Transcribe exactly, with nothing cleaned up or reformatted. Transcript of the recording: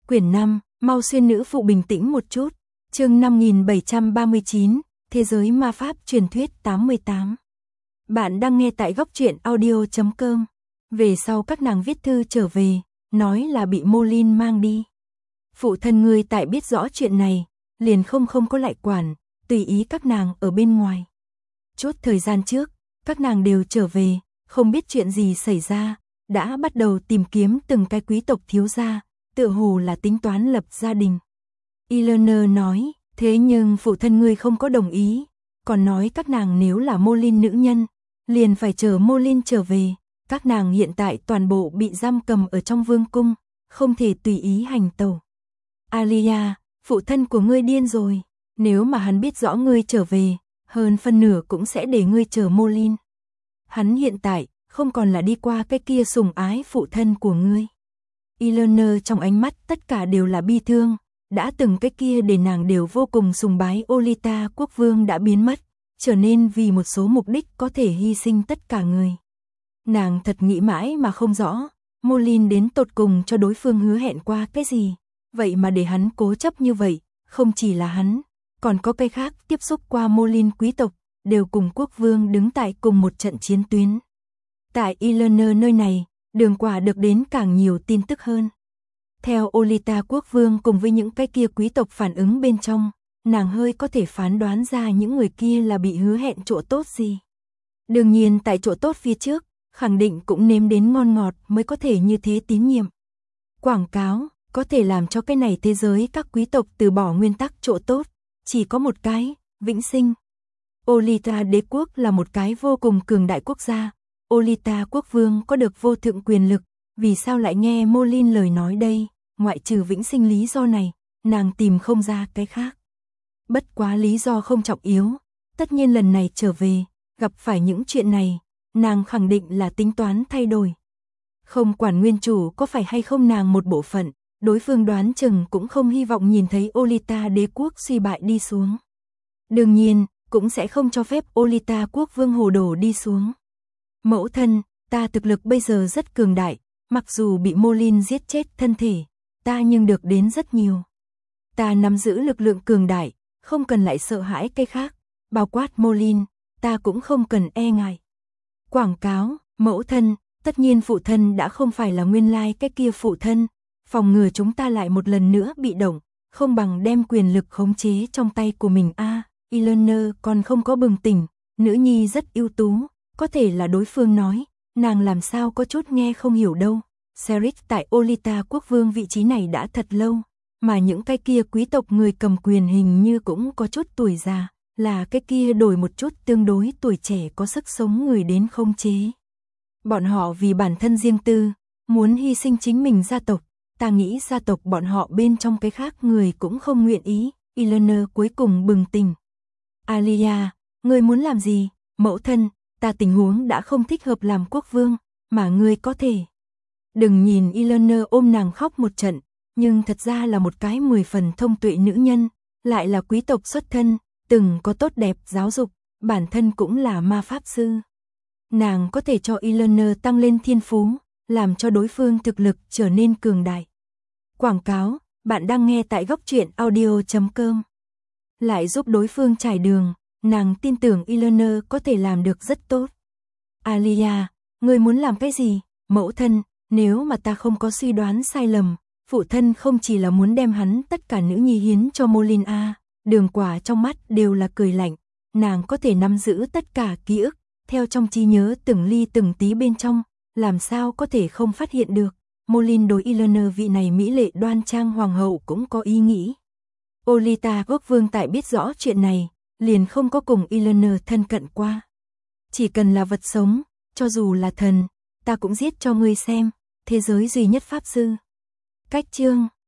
Quyển năm, mau xuyên nữ phụ bình tĩnh một chút. Chương năm nghìn bảy trăm ba mươi chín, Thế giới ma pháp truyền thuyết tám mươi tám. Bạn đang nghe tại góc truyện audio chấm com. Về sau các nàng viết thư trở về, nói là bị Molin mang đi. Phụ thân ngươi tại biết rõ chuyện này, liền không không có lại quản, tùy ý các nàng ở bên ngoài. Chốt thời gian trước, các nàng đều trở về, không biết chuyện gì xảy ra, đã bắt đầu tìm kiếm từng cái quý tộc thiếu gia, tựa hồ là tính toán lập gia đình. Eleanor nói, thế nhưng phụ thân ngươi không có đồng ý, còn nói các nàng nếu là Molin nữ nhân, liền phải chờ Molin trở về, các nàng hiện tại toàn bộ bị giam cầm ở trong vương cung, không thể tùy ý hành tẩu. Alia, phụ thân của ngươi điên rồi, nếu mà hắn biết rõ ngươi trở về, hơn phân nửa cũng sẽ để ngươi chờ Molin. Hắn hiện tại không còn là đi qua cái kia sủng ái phụ thân của ngươi. Eleanor trong ánh mắt tất cả đều là bi thương, đã từng cái kia để nàng đều vô cùng sùng bái Olita quốc vương đã biến mất, trở nên vì một số mục đích có thể hy sinh tất cả người. Nàng thật nghĩ mãi mà không rõ, Molin đến tột cùng cho đối phương hứa hẹn qua cái gì, vậy mà để hắn cố chấp như vậy, không chỉ là hắn, còn có cái khác tiếp xúc qua Molin quý tộc, đều cùng quốc vương đứng tại cùng một trận chiến tuyến. Tại Eleanor nơi này, Đường Quả được đến càng nhiều tin tức hơn. Theo Olita quốc vương cùng với những cái kia quý tộc phản ứng bên trong, nàng hơi có thể phán đoán ra những người kia là bị hứa hẹn chỗ tốt gì. Đương nhiên tại chỗ tốt phía trước, khẳng định cũng nếm đến ngon ngọt mới có thể như thế tín nhiệm. Quảng cáo, có thể làm cho cái này thế giới các quý tộc từ bỏ nguyên tắc chỗ tốt, chỉ có một cái, vĩnh sinh. Olita đế quốc là một cái vô cùng cường đại quốc gia. Olita quốc vương có được vô thượng quyền lực, vì sao lại nghe Molin lời nói đây, ngoại trừ vĩnh sinh lý do này, nàng tìm không ra cái khác. Bất quá lý do không trọng yếu, tất nhiên lần này trở về, gặp phải những chuyện này, nàng khẳng định là tính toán thay đổi. Không quản nguyên chủ có phải hay không nàng một bộ phận, đối phương đoán chừng cũng không hy vọng nhìn thấy Olita đế quốc suy bại đi xuống. Đương nhiên, cũng sẽ không cho phép Olita quốc vương hồ đồ đi xuống. Mẫu thân, ta thực lực bây giờ rất cường đại, mặc dù bị Molin giết chết thân thể, ta nhưng được đến rất nhiều. Ta nắm giữ lực lượng cường đại, không cần lại sợ hãi cái khác, bao quát Molin, ta cũng không cần e ngại. Quảng cáo, mẫu thân, tất nhiên phụ thân đã không phải là nguyên lai cái kia phụ thân, phòng ngừa chúng ta lại một lần nữa bị động, không bằng đem quyền lực khống chế trong tay của mình a. À, Eleanor còn không có bừng tỉnh, nữ nhi rất ưu tú, có thể là đối phương nói, nàng làm sao có chút nghe không hiểu đâu. Ceric tại Olita quốc vương vị trí này đã thật lâu, mà những cái kia quý tộc người cầm quyền hình như cũng có chút tuổi già, là cái kia đổi một chút tương đối tuổi trẻ có sức sống người đến không chế. Bọn họ vì bản thân riêng tư, muốn hy sinh chính mình gia tộc, ta nghĩ gia tộc bọn họ bên trong cái khác người cũng không nguyện ý. Eleanor cuối cùng bừng tỉnh. Alia, ngươi muốn làm gì? Mẫu thân, ta tình huống đã không thích hợp làm quốc vương, mà ngươi có thể. Đừng nhìn Eleanor ôm nàng khóc một trận, nhưng thật ra là một cái mười phần thông tuệ nữ nhân, lại là quý tộc xuất thân, từng có tốt đẹp giáo dục, bản thân cũng là ma pháp sư. Nàng có thể cho Eleanor tăng lên thiên phú, làm cho đối phương thực lực trở nên cường đại. Quảng cáo, bạn đang nghe tại góc truyện audio chấm com. Lại giúp đối phương trải đường, nàng tin tưởng Eleanor có thể làm được rất tốt. Alia, ngươi muốn làm cái gì? Mẫu thân, nếu mà ta không có suy đoán sai lầm, phụ thân không chỉ là muốn đem hắn tất cả nữ nhi hiến cho Molin a. Đường Quả trong mắt đều là cười lạnh, nàng có thể nắm giữ tất cả ký ức, theo trong trí nhớ từng ly từng tí bên trong, làm sao có thể không phát hiện được. Molin đối Eleanor vị này mỹ lệ đoan trang hoàng hậu cũng có ý nghĩ. Olita quốc vương tại biết rõ chuyện này, liền không có cùng Eleanor thân cận qua. Chỉ cần là vật sống, cho dù là thần, ta cũng giết cho ngươi xem, thế giới duy nhất pháp sư. Cách chương